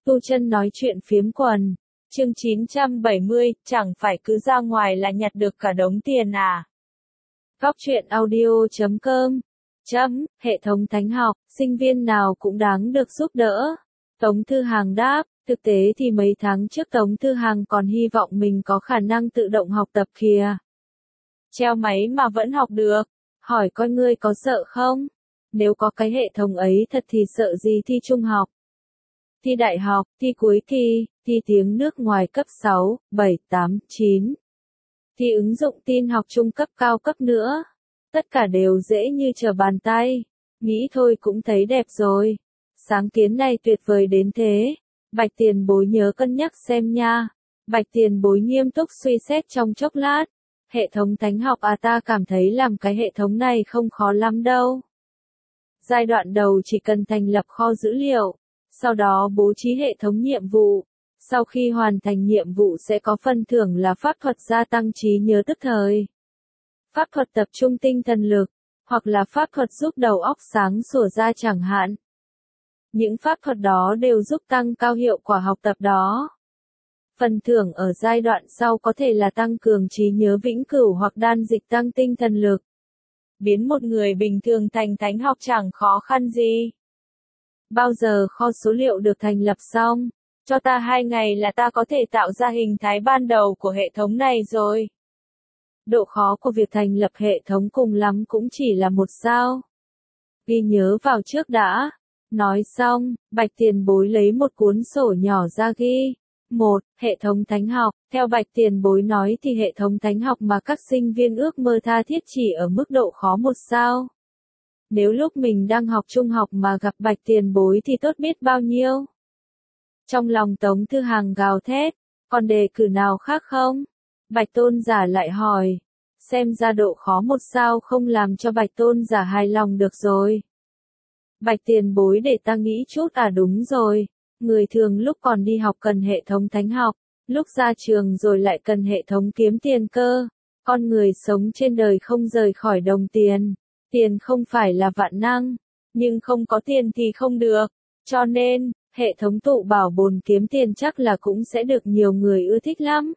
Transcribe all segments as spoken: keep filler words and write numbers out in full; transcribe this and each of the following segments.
Tu Chân nói chuyện phiếm quần. Chương chín trăm bảy mươi, chẳng phải cứ ra ngoài là nhặt được cả đống tiền à? Góc truyện audio chấm com. Chấm, hệ thống thánh học, sinh viên nào cũng đáng được giúp đỡ. Tống Thư Hàng đáp, thực tế thì mấy tháng trước Tống Thư Hàng còn hy vọng mình có khả năng tự động học tập kìa. Treo máy mà vẫn học được. Hỏi coi ngươi có sợ không? Nếu có cái hệ thống ấy thật thì sợ gì thi trung học? Thi đại học, thi cuối kỳ, thi tiếng nước ngoài cấp sáu, bảy, tám, chín. Thi ứng dụng tin học trung cấp cao cấp nữa. Tất cả đều dễ như trở bàn tay. Nghĩ thôi cũng thấy đẹp rồi. Sáng kiến này tuyệt vời đến thế. Bạch tiền bối nhớ cân nhắc xem nha. Bạch tiền bối nghiêm túc suy xét trong chốc lát. Hệ thống thánh học à, ta cảm thấy làm cái hệ thống này không khó lắm đâu. Giai đoạn đầu chỉ cần thành lập kho dữ liệu. Sau đó bố trí hệ thống nhiệm vụ. Sau khi hoàn thành nhiệm vụ sẽ có phần thưởng là pháp thuật gia tăng trí nhớ tức thời. Pháp thuật tập trung tinh thần lực, hoặc là pháp thuật giúp đầu óc sáng sủa ra chẳng hạn. Những pháp thuật đó đều giúp tăng cao hiệu quả học tập đó. Phần thưởng ở giai đoạn sau có thể là tăng cường trí nhớ vĩnh cửu hoặc đan dịch tăng tinh thần lực. Biến một người bình thường thành thánh học chẳng khó khăn gì. Bao giờ kho số liệu được thành lập xong, cho ta hai ngày là ta có thể tạo ra hình thái ban đầu của hệ thống này rồi. Độ khó của việc thành lập hệ thống cùng lắm cũng chỉ là một sao. Ghi nhớ vào trước đã. Nói xong, Bạch tiền bối lấy một cuốn sổ nhỏ ra ghi. một. Hệ thống thánh học. Theo Bạch tiền bối nói thì hệ thống thánh học mà các sinh viên ước mơ tha thiết chỉ ở mức độ khó một sao. Nếu lúc mình đang học trung học mà gặp Bạch tiền bối thì tốt biết bao nhiêu. Trong lòng Tống Thư Hàng gào thét, còn đề cử nào khác không? Bạch tôn giả lại hỏi. Xem ra độ khó một sao không làm cho Bạch tôn giả hài lòng được rồi. Bạch tiền bối để ta nghĩ chút à, đúng rồi. Người thường lúc còn đi học cần hệ thống thánh học, lúc ra trường rồi lại cần hệ thống kiếm tiền cơ. Con người sống trên đời không rời khỏi đồng tiền. Tiền không phải là vạn năng, nhưng không có tiền thì không được. Cho nên, hệ thống tụ bảo bồn kiếm tiền chắc là cũng sẽ được nhiều người ưa thích lắm.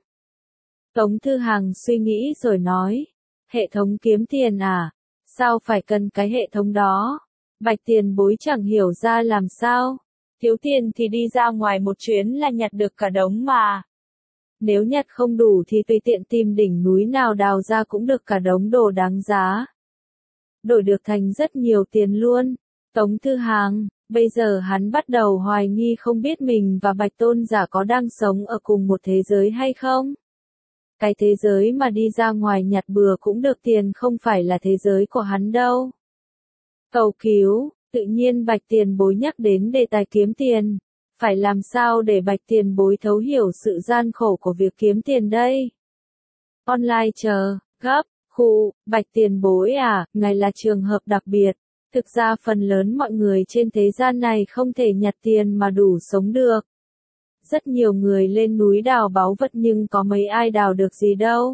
Tống Thư Hàng suy nghĩ rồi nói. Hệ thống kiếm tiền à? Sao phải cần cái hệ thống đó? Bạch tiền bối chẳng hiểu ra làm sao. Thiếu tiền thì đi ra ngoài một chuyến là nhặt được cả đống mà. Nếu nhặt không đủ thì tùy tiện tìm đỉnh núi nào đào ra cũng được cả đống đồ đáng giá. Đổi được thành rất nhiều tiền luôn. Tống Thư Hàng, bây giờ hắn bắt đầu hoài nghi không biết mình và Bạch tôn giả có đang sống ở cùng một thế giới hay không. Cái thế giới mà đi ra ngoài nhặt bừa cũng được tiền không phải là thế giới của hắn đâu. Cầu cứu, tự nhiên Bạch tiền bối nhắc đến đề tài kiếm tiền. Phải làm sao để Bạch tiền bối thấu hiểu sự gian khổ của việc kiếm tiền đây? Online chờ, gấp. Khu, Bạch tiền bối à, ngài là trường hợp đặc biệt. Thực ra phần lớn mọi người trên thế gian này không thể nhặt tiền mà đủ sống được. Rất nhiều người lên núi đào báu vật nhưng có mấy ai đào được gì đâu.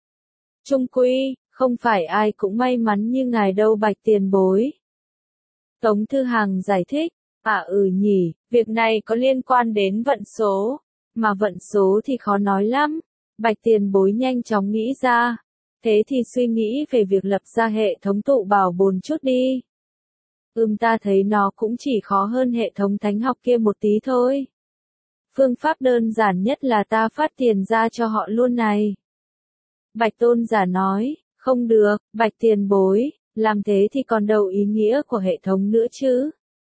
Chung quy, không phải ai cũng may mắn như ngài đâu Bạch tiền bối. Tống Thư Hàng giải thích, à ừ nhỉ, việc này có liên quan đến vận số, mà vận số thì khó nói lắm. Bạch tiền bối nhanh chóng nghĩ ra. Thế thì suy nghĩ về việc lập ra hệ thống tụ bảo bồn chút đi. Ừm ta thấy nó cũng chỉ khó hơn hệ thống thánh học kia một tí thôi. Phương pháp đơn giản nhất là ta phát tiền ra cho họ luôn này. Bạch tôn giả nói, không được, Bạch tiền bối, làm thế thì còn đâu ý nghĩa của hệ thống nữa chứ.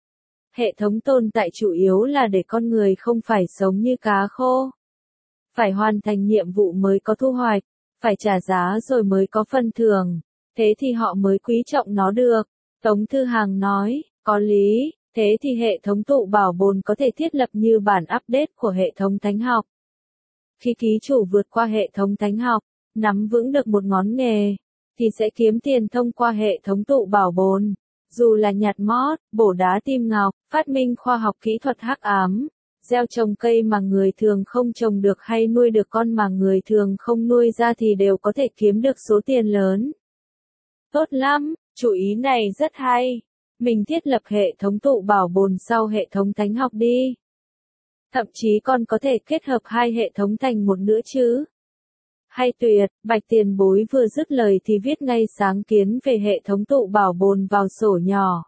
Hệ thống tồn tại chủ yếu là để con người không phải sống như cá khô. Phải hoàn thành nhiệm vụ mới có thu hoạch. Phải trả giá rồi mới có phần thưởng, thế thì họ mới quý trọng nó được. Tống Thư Hàng nói, có lý, thế thì hệ thống tụ bảo bồn có thể thiết lập như bản update của hệ thống thánh học. Khi ký chủ vượt qua hệ thống thánh học, nắm vững được một ngón nghề, thì sẽ kiếm tiền thông qua hệ thống tụ bảo bồn. Dù là nhặt mót, bổ đá tim ngọc, phát minh khoa học kỹ thuật hắc ám. Gieo trồng cây mà người thường không trồng được hay nuôi được con mà người thường không nuôi ra thì đều có thể kiếm được số tiền lớn. Tốt lắm, chủ ý này rất hay. Mình thiết lập hệ thống tụ bảo bồn sau hệ thống thánh học đi. Thậm chí còn có thể kết hợp hai hệ thống thành một nữa chứ. Hay tuyệt, Bạch Tiền Bối vừa dứt lời thì viết ngay sáng kiến về hệ thống tụ bảo bồn vào sổ nhỏ.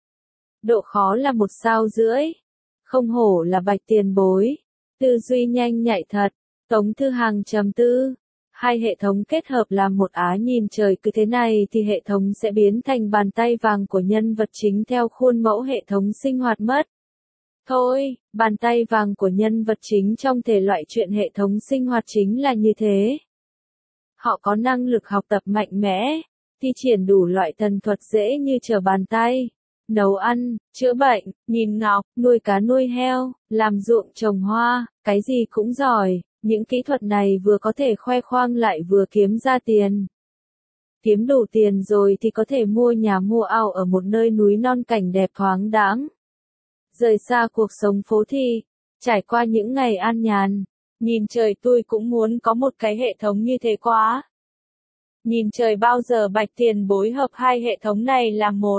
Độ khó là một sao rưỡi. Không hổ là Bạch Tiền Bối. Tư duy nhanh nhạy thật. Tống Thư Hàng trầm tư. Hai hệ thống kết hợp làm một á, nhìn trời, cứ thế này thì hệ thống sẽ biến thành bàn tay vàng của nhân vật chính theo khuôn mẫu hệ thống sinh hoạt mất. Thôi, bàn tay vàng của nhân vật chính trong thể loại truyện hệ thống sinh hoạt chính là như thế. Họ có năng lực học tập mạnh mẽ, thi triển đủ loại thần thuật dễ như trở bàn tay. Nấu ăn, chữa bệnh, nhìn ngọc, nuôi cá nuôi heo, làm ruộng trồng hoa, cái gì cũng giỏi. Những kỹ thuật này vừa có thể khoe khoang lại vừa kiếm ra tiền. Kiếm đủ tiền rồi thì có thể mua nhà mua ao ở một nơi núi non cảnh đẹp thoáng đãng. Rời xa cuộc sống phố thị, trải qua những ngày an nhàn. Nhìn trời, tôi cũng muốn có một cái hệ thống như thế quá. Nhìn trời, bao giờ Bạch Tiền Bối hợp hai hệ thống này làm một.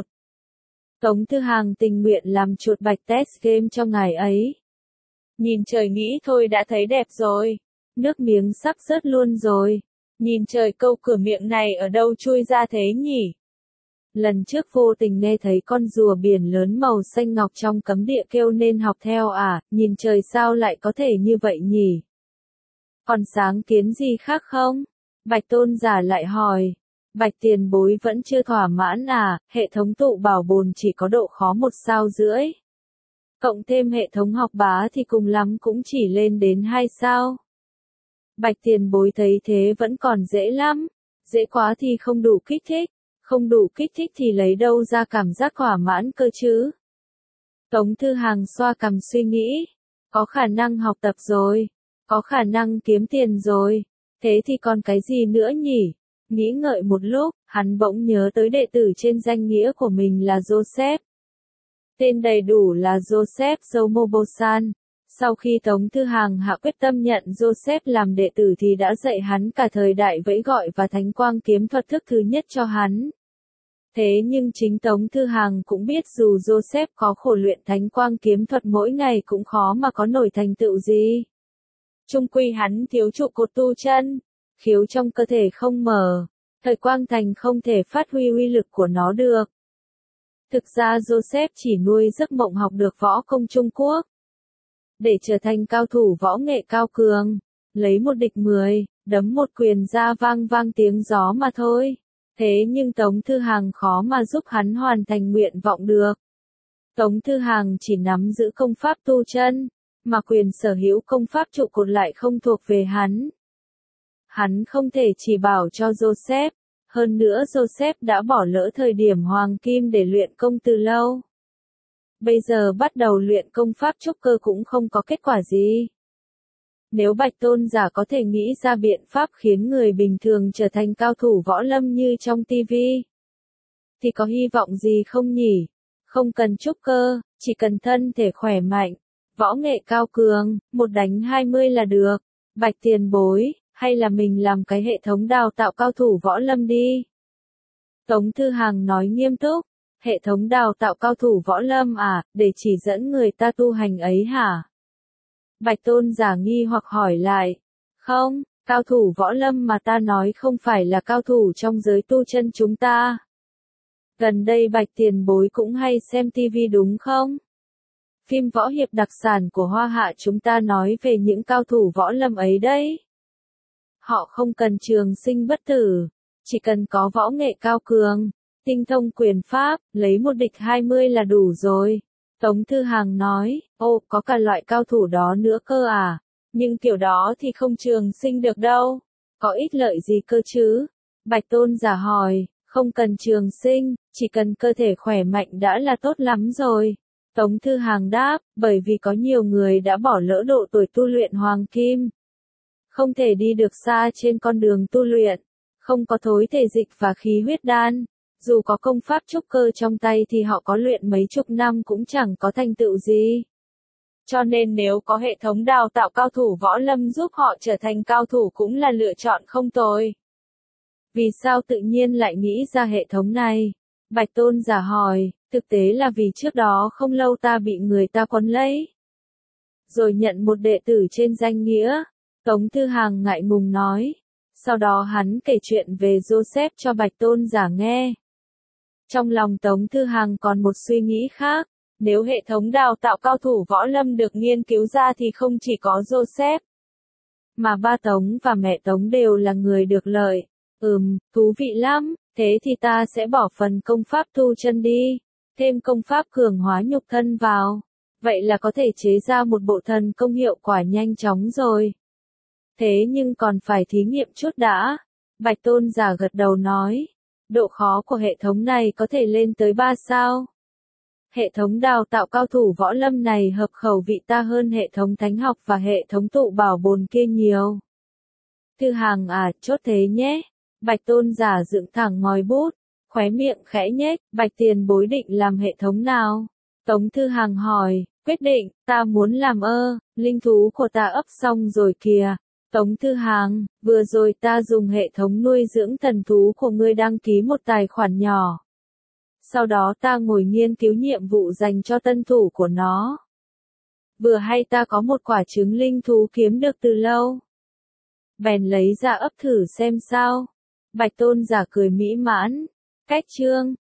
Tống Thư Hàng tình nguyện làm chuột bạch test game cho ngài ấy. Nhìn trời, nghĩ thôi đã thấy đẹp rồi. Nước miếng sắp rớt luôn rồi. Nhìn trời, câu cửa miệng này ở đâu chui ra thế nhỉ? Lần trước vô tình nghe thấy con rùa biển lớn màu xanh ngọc trong cấm địa kêu nên học theo à, nhìn trời sao lại có thể như vậy nhỉ? Còn sáng kiến gì khác không? Bạch Tôn giả lại hỏi. Bạch Tiền Bối vẫn chưa thỏa mãn à, hệ thống tụ bảo bồn chỉ có độ khó một sao rưỡi. Cộng thêm hệ thống học bá thì cùng lắm cũng chỉ lên đến hai sao. Bạch Tiền Bối thấy thế vẫn còn dễ lắm. Dễ quá thì không đủ kích thích. Không đủ kích thích thì lấy đâu ra cảm giác thỏa mãn cơ chứ? Tống Thư Hàng xoa cằm suy nghĩ. Có khả năng học tập rồi. Có khả năng kiếm tiền rồi. Thế thì còn cái gì nữa nhỉ? Nghĩ ngợi một lúc, hắn bỗng nhớ tới đệ tử trên danh nghĩa của mình là Joseph. Tên đầy đủ là Joseph Zomobosan. Sau khi Tống Thư Hàng hạ quyết tâm nhận Joseph làm đệ tử thì đã dạy hắn cả thời đại vẫy gọi và thánh quang kiếm thuật thức thứ nhất cho hắn. Thế nhưng chính Tống Thư Hàng cũng biết dù Joseph có khổ luyện thánh quang kiếm thuật mỗi ngày cũng khó mà có nổi thành tựu gì. Chung quy hắn thiếu trụ cột tu chân, khiếu trong cơ thể không mở, thời quang thành không thể phát huy uy lực của nó được. Thực ra Joseph chỉ nuôi giấc mộng học được võ công Trung Quốc. Để trở thành cao thủ võ nghệ cao cường, lấy một địch mười, đấm một quyền ra vang vang tiếng gió mà thôi. Thế nhưng Tống Thư Hàng khó mà giúp hắn hoàn thành nguyện vọng được. Tống Thư Hàng chỉ nắm giữ công pháp tu chân, mà quyền sở hữu công pháp trụ cột lại không thuộc về hắn. Hắn không thể chỉ bảo cho Joseph, hơn nữa Joseph đã bỏ lỡ thời điểm hoàng kim để luyện công từ lâu. Bây giờ bắt đầu luyện công pháp trúc cơ cũng không có kết quả gì. Nếu Bạch Tôn giả có thể nghĩ ra biện pháp khiến người bình thường trở thành cao thủ võ lâm như trong tivi, thì có hy vọng gì không nhỉ? Không cần trúc cơ, chỉ cần thân thể khỏe mạnh, võ nghệ cao cường, một đánh hai mươi là được. Bạch Tiền Bối, hay là mình làm cái hệ thống đào tạo cao thủ võ lâm đi. Tống Thư Hàng nói nghiêm túc. Hệ thống đào tạo cao thủ võ lâm à, để chỉ dẫn người ta tu hành ấy hả? Bạch Tôn giả nghi hoặc hỏi lại. Không, cao thủ võ lâm mà ta nói không phải là cao thủ trong giới tu chân chúng ta. Gần đây Bạch Tiền Bối cũng hay xem tivi đúng không? Phim võ hiệp đặc sản của Hoa Hạ chúng ta nói về những cao thủ võ lâm ấy đấy. Họ không cần trường sinh bất tử, chỉ cần có võ nghệ cao cường, tinh thông quyền pháp, lấy một địch hai mươi là đủ rồi. Tống Thư Hàng nói, ô, có cả loại cao thủ đó nữa cơ à, nhưng kiểu đó thì không trường sinh được đâu, có ích lợi gì cơ chứ? Bạch Tôn giả hỏi, không cần trường sinh, chỉ cần cơ thể khỏe mạnh đã là tốt lắm rồi. Tống Thư Hàng đáp, bởi vì có nhiều người đã bỏ lỡ độ tuổi tu luyện hoàng kim. Không thể đi được xa trên con đường tu luyện, không có thối thể dịch và khí huyết đan. Dù có công pháp trúc cơ trong tay thì họ có luyện mấy chục năm cũng chẳng có thành tựu gì. Cho nên nếu có hệ thống đào tạo cao thủ võ lâm giúp họ trở thành cao thủ cũng là lựa chọn không tồi. Vì sao tự nhiên lại nghĩ ra hệ thống này? Bạch Tôn giả hỏi, thực tế là vì trước đó không lâu ta bị người ta quấn lấy. rồi nhận một đệ tử trên danh nghĩa. Tống Thư Hàng ngại ngùng nói. Sau đó hắn kể chuyện về Joseph cho Bạch Tôn giả nghe. Trong lòng Tống Thư Hàng còn một suy nghĩ khác. Nếu hệ thống đào tạo cao thủ võ lâm được nghiên cứu ra thì không chỉ có Joseph, mà ba Tống và mẹ Tống đều là người được lợi. Ừm, thú vị lắm, thế thì ta sẽ bỏ phần công pháp tu chân đi, thêm công pháp cường hóa nhục thân vào. Vậy là có thể chế ra một bộ thần công hiệu quả nhanh chóng rồi. Thế nhưng còn phải thí nghiệm chút đã. Bạch Tôn giả gật đầu nói. Độ khó của hệ thống này có thể lên tới ba sao. Hệ thống đào tạo cao thủ võ lâm này hợp khẩu vị ta hơn hệ thống thánh học và hệ thống tụ bảo bồn kia nhiều. Thư Hàng à, chốt thế nhé. Bạch Tôn giả dựng thẳng ngòi bút, khóe miệng khẽ nhếch. Bạch tiền bối định làm hệ thống nào? Tống Thư Hàng hỏi. Quyết định, ta muốn làm ơ, linh thú của ta ấp xong rồi kìa. Tống Thư Hàng, vừa rồi ta dùng hệ thống nuôi dưỡng thần thú của ngươi đăng ký một tài khoản nhỏ. Sau đó ta ngồi nghiên cứu nhiệm vụ dành cho tân thủ của nó. Vừa hay ta có một quả trứng linh thú kiếm được từ lâu. Bèn lấy ra ấp thử xem sao. Bạch Tôn giả cười mỹ mãn. Cách chương